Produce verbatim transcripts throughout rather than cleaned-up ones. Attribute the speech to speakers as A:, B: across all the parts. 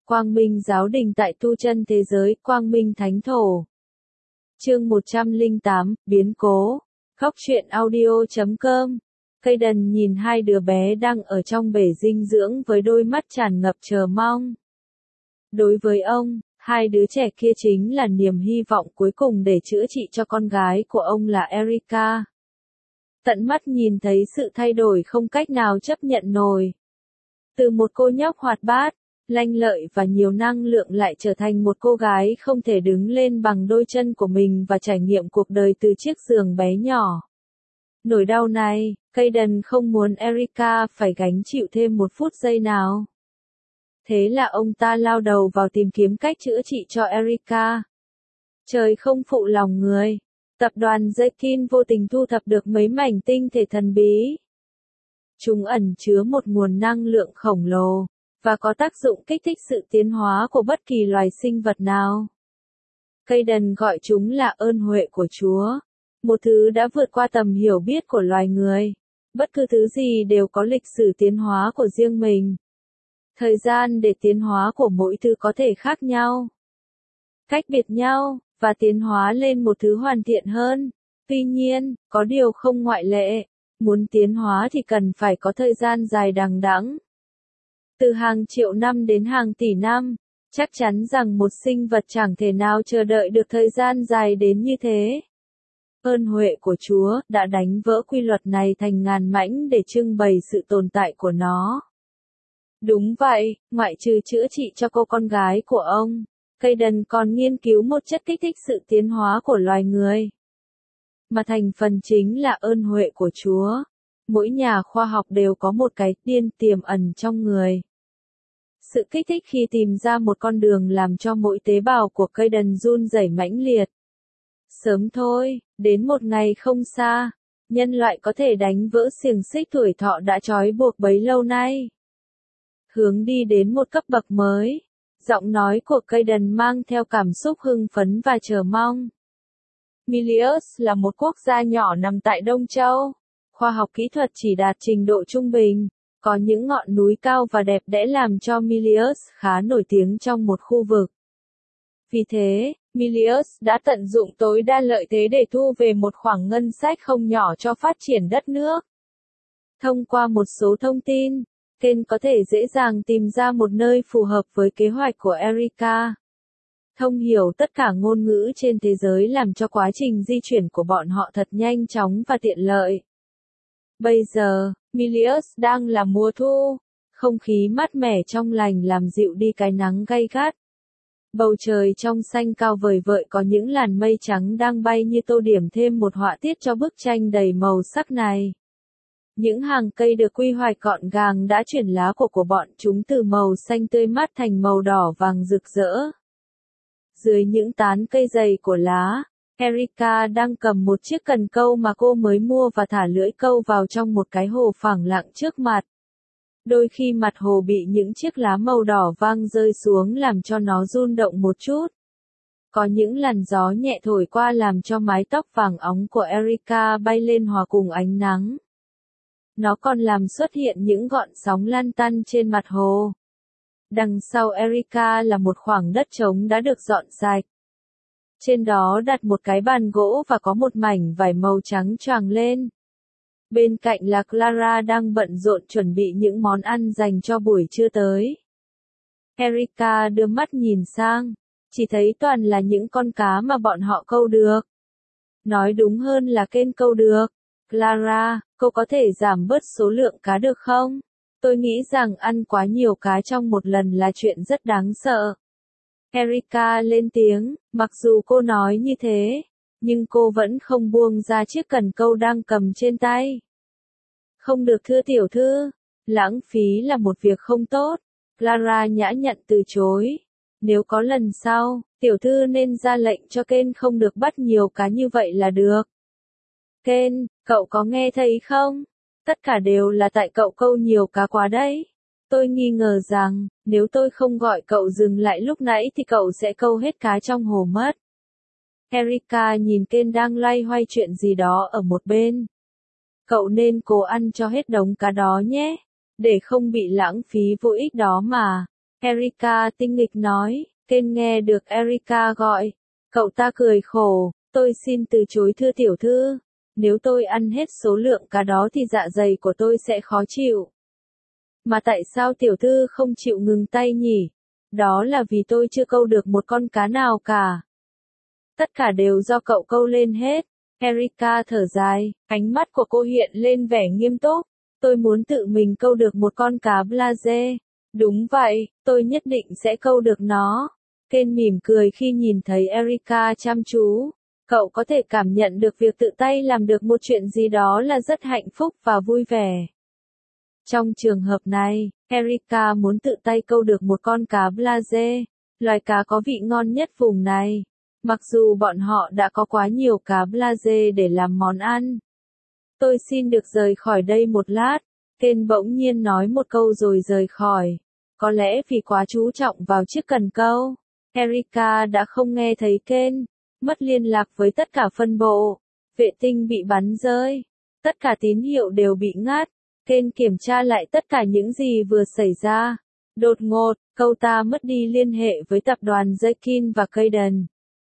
A: Quang Minh Giáo Đình tại tu chân thế giới, Quang Minh Thánh Thổ. Chương một trăm lẻ tám, biến cố. Góc truyện audio chấm com. Kayden nhìn hai đứa bé đang ở trong bể dinh dưỡng với đôi mắt tràn ngập chờ mong. Đối với ông, hai đứa trẻ kia chính là niềm hy vọng cuối cùng để chữa trị cho con gái của ông là Erica. Tận mắt nhìn thấy sự thay đổi không cách nào chấp nhận nổi. Từ một cô nhóc hoạt bát, lanh lợi và nhiều năng lượng lại trở thành một cô gái không thể đứng lên bằng đôi chân của mình và trải nghiệm cuộc đời từ chiếc giường bé nhỏ. Nỗi đau này, Kayden không muốn Erica phải gánh chịu thêm một phút giây nào. Thế là ông ta lao đầu vào tìm kiếm cách chữa trị cho Erica. Trời không phụ lòng người. Tập đoàn Zekin vô tình thu thập được mấy mảnh tinh thể thần bí. Chúng ẩn chứa một nguồn năng lượng khổng lồ, và có tác dụng kích thích sự tiến hóa của bất kỳ loài sinh vật nào. Kayden gọi chúng là ơn huệ của Chúa, một thứ đã vượt qua tầm hiểu biết của loài người. Bất cứ thứ gì đều có lịch sử tiến hóa của riêng mình. Thời gian để tiến hóa của mỗi thứ có thể khác nhau, cách biệt nhau, và tiến hóa lên một thứ hoàn thiện hơn. Tuy nhiên, có điều không ngoại lệ. Muốn tiến hóa thì cần phải có thời gian dài đằng đẵng. Từ hàng triệu năm đến hàng tỷ năm, chắc chắn rằng một sinh vật chẳng thể nào chờ đợi được thời gian dài đến như thế. Ơn huệ của Chúa đã đánh vỡ quy luật này thành ngàn mảnh để trưng bày sự tồn tại của nó. Đúng vậy, ngoại trừ chữa trị cho cô con gái của ông, Kayden còn nghiên cứu một chất kích thích sự tiến hóa của loài người. Mà thành phần chính là ơn huệ của Chúa. Mỗi nhà khoa học đều có một cái điên tiềm ẩn trong người. Sự kích thích khi tìm ra một con đường làm cho mỗi tế bào của Kayden run rẩy mãnh liệt. Sớm thôi, đến một ngày không xa, nhân loại có thể đánh vỡ xiềng xích tuổi thọ đã trói buộc bấy lâu nay. Hướng đi đến một cấp bậc mới. Giọng nói của Kayden mang theo cảm xúc hưng phấn và chờ mong. Milius là một quốc gia nhỏ nằm tại Đông Châu. Khoa học kỹ thuật chỉ đạt trình độ trung bình. Có những ngọn núi cao và đẹp đẽ làm cho Milius khá nổi tiếng trong một khu vực. Vì thế, Milius đã tận dụng tối đa lợi thế để thu về một khoản ngân sách không nhỏ cho phát triển đất nước. Thông qua một số thông tin, Ken có thể dễ dàng tìm ra một nơi phù hợp với kế hoạch của Erica. Thông hiểu tất cả ngôn ngữ trên thế giới làm cho quá trình di chuyển của bọn họ thật nhanh chóng và tiện lợi. Bây giờ, Milius đang là mùa thu. Không khí mát mẻ trong lành làm dịu đi cái nắng gay gắt. Bầu trời trong xanh cao vời vợi có những làn mây trắng đang bay như tô điểm thêm một họa tiết cho bức tranh đầy màu sắc này. Những hàng cây được quy hoạch gọn gàng đã chuyển lá của của bọn chúng từ màu xanh tươi mát thành màu đỏ vàng rực rỡ. Dưới những tán cây dày của lá, Erica đang cầm một chiếc cần câu mà cô mới mua và thả lưỡi câu vào trong một cái hồ phẳng lặng trước mặt. Đôi khi mặt hồ bị những chiếc lá màu đỏ vang rơi xuống làm cho nó rung động một chút. Có những làn gió nhẹ thổi qua làm cho mái tóc vàng óng của Erica bay lên hòa cùng ánh nắng. Nó còn làm xuất hiện những gọn sóng lan tăn trên mặt hồ. Đằng sau Erica là một khoảng đất trống đã được dọn sạch. Trên đó đặt một cái bàn gỗ và có một mảnh vải màu trắng choàng lên. Bên cạnh là Clara đang bận rộn chuẩn bị những món ăn dành cho buổi trưa tới. Erica đưa mắt nhìn sang, chỉ thấy toàn là những con cá mà bọn họ câu được. Nói đúng hơn là Ken câu được. Clara, cô có thể giảm bớt số lượng cá được không? Tôi nghĩ rằng ăn quá nhiều cá trong một lần là chuyện rất đáng sợ. Erica lên tiếng, mặc dù cô nói như thế, nhưng cô vẫn không buông ra chiếc cần câu đang cầm trên tay. Không được thưa tiểu thư, lãng phí là một việc không tốt. Clara nhã nhặn từ chối. Nếu có lần sau, tiểu thư nên ra lệnh cho Ken không được bắt nhiều cá như vậy là được. Ken, cậu có nghe thấy không? Tất cả đều là tại cậu câu nhiều cá quá đấy. Tôi nghi ngờ rằng, nếu tôi không gọi cậu dừng lại lúc nãy thì cậu sẽ câu hết cá trong hồ mất. Erica nhìn Ken đang loay hoay chuyện gì đó ở một bên. Cậu nên cố ăn cho hết đống cá đó nhé, để không bị lãng phí vô ích đó mà. Erika tinh nghịch nói. Ken nghe được Erika gọi. Cậu ta cười khổ. Tôi xin từ chối thưa tiểu thư. Nếu tôi ăn hết số lượng cá đó thì dạ dày của tôi sẽ khó chịu. Mà tại sao tiểu thư không chịu ngừng tay nhỉ? Đó là vì tôi chưa câu được một con cá nào cả. Tất cả đều do cậu câu lên hết. Erika thở dài, ánh mắt của cô hiện lên vẻ nghiêm túc. Tôi muốn tự mình câu được một con cá Blaze. Đúng vậy, tôi nhất định sẽ câu được nó. Ken mỉm cười khi nhìn thấy Erika chăm chú. Cậu có thể cảm nhận được việc tự tay làm được một chuyện gì đó là rất hạnh phúc và vui vẻ. Trong trường hợp này, Erika muốn tự tay câu được một con cá Blaze, loài cá có vị ngon nhất vùng này. Mặc dù bọn họ đã có quá nhiều cá Blaze để làm món ăn. Tôi xin được rời khỏi đây một lát. Ken bỗng nhiên nói một câu rồi rời khỏi. Có lẽ vì quá chú trọng vào chiếc cần câu, Erika đã không nghe thấy Ken. Mất liên lạc với tất cả phân bộ. Vệ tinh bị bắn rơi. Tất cả tín hiệu đều bị ngắt. Ken kiểm tra lại tất cả những gì vừa xảy ra. Đột ngột, cậu ta mất đi liên hệ với tập đoàn Zekin và Kayden.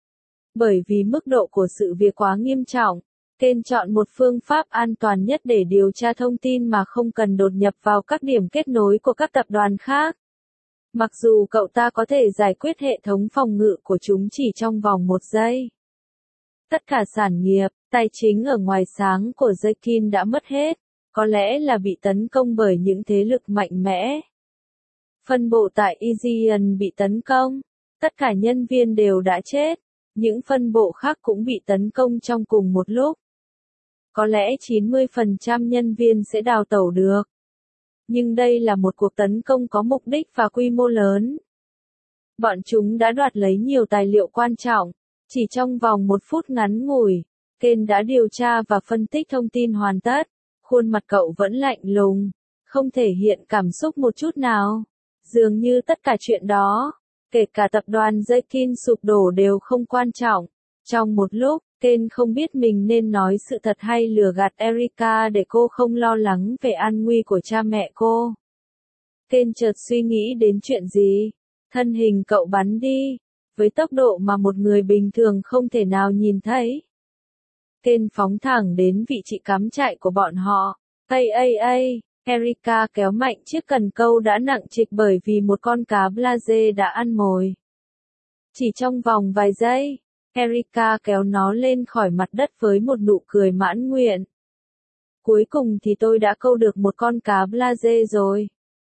A: Bởi vì mức độ của sự việc quá nghiêm trọng, Ken chọn một phương pháp an toàn nhất để điều tra thông tin mà không cần đột nhập vào các điểm kết nối của các tập đoàn khác. Mặc dù cậu ta có thể giải quyết hệ thống phòng ngự của chúng chỉ trong vòng một giây. Tất cả sản nghiệp, tài chính ở ngoài sáng của Zekin đã mất hết, có lẽ là bị tấn công bởi những thế lực mạnh mẽ. Phân bộ tại Aegean bị tấn công, tất cả nhân viên đều đã chết, những phân bộ khác cũng bị tấn công trong cùng một lúc. Có lẽ chín mươi phần trăm nhân viên sẽ đào tẩu được. Nhưng đây là một cuộc tấn công có mục đích và quy mô lớn. Bọn chúng đã đoạt lấy nhiều tài liệu quan trọng. Chỉ trong vòng một phút ngắn ngủi, Ken đã điều tra và phân tích thông tin hoàn tất. Khuôn mặt cậu vẫn lạnh lùng, không thể hiện cảm xúc một chút nào. Dường như tất cả chuyện đó, kể cả tập đoàn Zekin sụp đổ đều không quan trọng. Trong một lúc, Ken không biết mình nên nói sự thật hay lừa gạt Erika để cô không lo lắng về an nguy của cha mẹ cô. Ken chợt suy nghĩ đến chuyện gì. Thân hình cậu bắn đi, với tốc độ mà một người bình thường không thể nào nhìn thấy. Ken phóng thẳng đến vị trí cắm trại của bọn họ. Ây ây ây, Erika kéo mạnh chiếc cần câu đã nặng trịch bởi vì một con cá Blaze đã ăn mồi. Chỉ trong vòng vài giây, Erika kéo nó lên khỏi mặt đất với một nụ cười mãn nguyện. Cuối cùng thì tôi đã câu được một con cá Blaze rồi.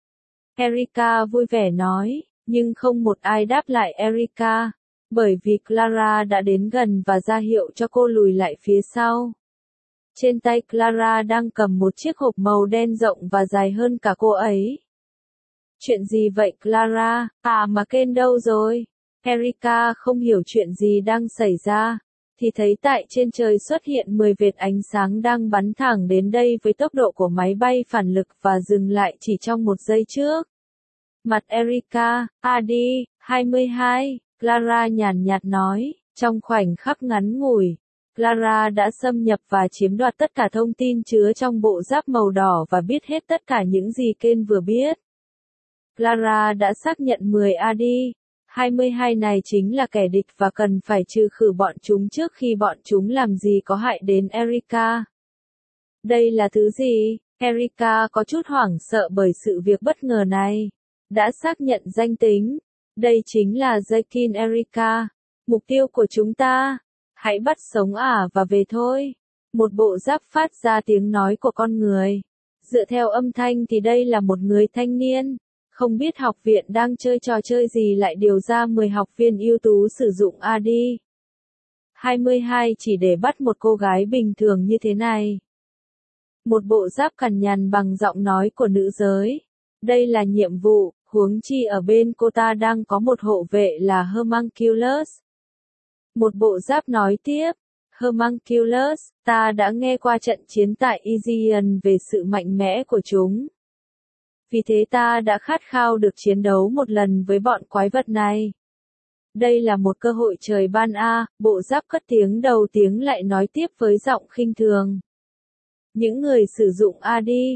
A: Erika vui vẻ nói, nhưng không một ai đáp lại Erika, bởi vì Clara đã đến gần và ra hiệu cho cô lùi lại phía sau. Trên tay Clara đang cầm một chiếc hộp màu đen rộng và dài hơn cả cô ấy. Chuyện gì vậy Clara? À mà Ken đâu rồi? Erika không hiểu chuyện gì đang xảy ra, thì thấy tại trên trời xuất hiện mười vệt ánh sáng đang bắn thẳng đến đây với tốc độ của máy bay phản lực và dừng lại chỉ trong một giây trước. Mặt Erika, à đi, hai mươi hai, Clara nhàn nhạt nói, trong khoảnh khắc ngắn ngủi, Clara đã xâm nhập và chiếm đoạt tất cả thông tin chứa trong bộ giáp màu đỏ và biết hết tất cả những gì Ken vừa biết. Clara đã xác nhận mười a đê, hai mươi hai này chính là kẻ địch và cần phải trừ khử bọn chúng trước khi bọn chúng làm gì có hại đến Erika. Đây là thứ gì? Erika có chút hoảng sợ bởi sự việc bất ngờ này. Đã xác nhận danh tính. Đây chính là Zekin Erika. Mục tiêu của chúng ta. Hãy bắt sống ả và về thôi. Một bộ giáp phát ra tiếng nói của con người. Dựa theo âm thanh thì đây là một người thanh niên. Không biết học viện đang chơi trò chơi gì lại điều ra mười học viên ưu tú sử dụng a đê. hai mươi hai chỉ để bắt một cô gái bình thường như thế này. Một bộ giáp cằn nhằn bằng giọng nói của nữ giới. Đây là nhiệm vụ, huống chi ở bên cô ta đang có một hộ vệ là Homunculus. Một bộ giáp nói tiếp, Homunculus, ta đã nghe qua trận chiến tại Aegean về sự mạnh mẽ của chúng. Vì thế ta đã khát khao được chiến đấu một lần với bọn quái vật này. Đây là một cơ hội trời ban a, bộ giáp cất tiếng đầu tiếng lại nói tiếp với giọng khinh thường. Những người sử dụng a đê,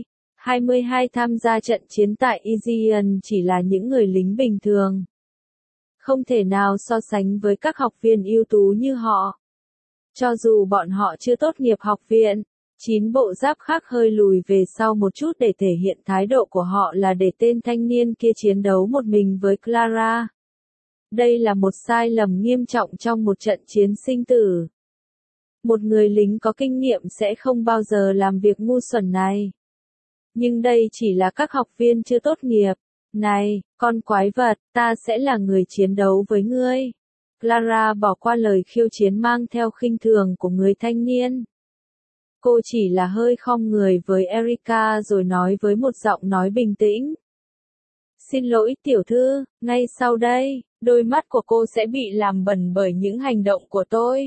A: hai mươi hai tham gia trận chiến tại Aegean chỉ là những người lính bình thường. Không thể nào so sánh với các học viên ưu tú như họ. Cho dù bọn họ chưa tốt nghiệp học viện, chín bộ giáp khác hơi lùi về sau một chút để thể hiện thái độ của họ là để tên thanh niên kia chiến đấu một mình với Clara. Đây là một sai lầm nghiêm trọng trong một trận chiến sinh tử. Một người lính có kinh nghiệm sẽ không bao giờ làm việc ngu xuẩn này. Nhưng đây chỉ là các học viên chưa tốt nghiệp. Này, con quái vật, ta sẽ là người chiến đấu với ngươi. Clara bỏ qua lời khiêu chiến mang theo khinh thường của người thanh niên. Cô chỉ là hơi khom người với Erika rồi nói với một giọng nói bình tĩnh. Xin lỗi tiểu thư, ngay sau đây, đôi mắt của cô sẽ bị làm bẩn bởi những hành động của tôi.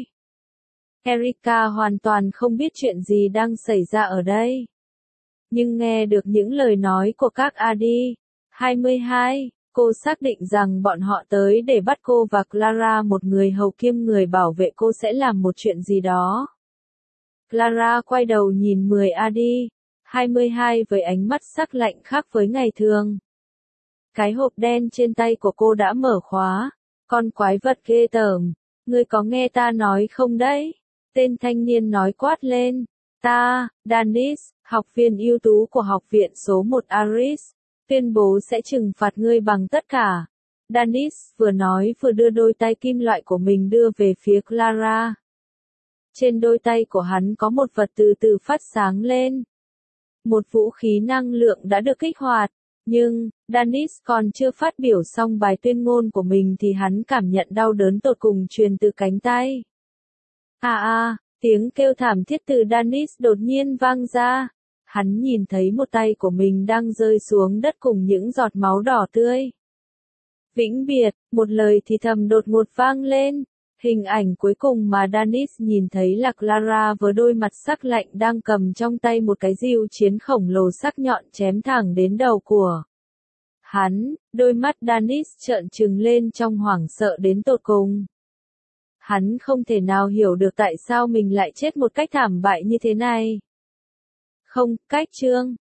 A: Erika hoàn toàn không biết chuyện gì đang xảy ra ở đây. Nhưng nghe được những lời nói của các a đê hai mươi hai, cô xác định rằng bọn họ tới để bắt cô và Clara, một người hầu kiêm người bảo vệ cô, sẽ làm một chuyện gì đó. Clara quay đầu nhìn mười a đê hai mươi hai với ánh mắt sắc lạnh khác với ngày thường. Cái hộp đen trên tay của cô đã mở khóa. Con quái vật ghê tởm, ngươi có nghe ta nói không đấy? Tên thanh niên nói quát lên. Ta, Danis, học viên ưu tú của học viện số một Aris, tuyên bố sẽ trừng phạt ngươi bằng tất cả. Danis vừa nói vừa đưa đôi tay kim loại của mình đưa về phía Clara. Trên đôi tay của hắn có một vật từ từ phát sáng lên. Một vũ khí năng lượng đã được kích hoạt. Nhưng, Danis còn chưa phát biểu xong bài tuyên ngôn của mình thì hắn cảm nhận đau đớn tột cùng truyền từ cánh tay. À à, tiếng kêu thảm thiết từ Danis đột nhiên vang ra. Hắn nhìn thấy một tay của mình đang rơi xuống đất cùng những giọt máu đỏ tươi. Vĩnh biệt, một lời thì thầm đột ngột vang lên. Hình ảnh cuối cùng mà Danis nhìn thấy là Clara với đôi mặt sắc lạnh đang cầm trong tay một cái rìu chiến khổng lồ sắc nhọn chém thẳng đến đầu của hắn. Đôi mắt Danis trợn trừng lên trong hoảng sợ đến tột cùng. Hắn không thể nào hiểu được tại sao mình lại chết một cách thảm bại như thế này. Không, cách chương.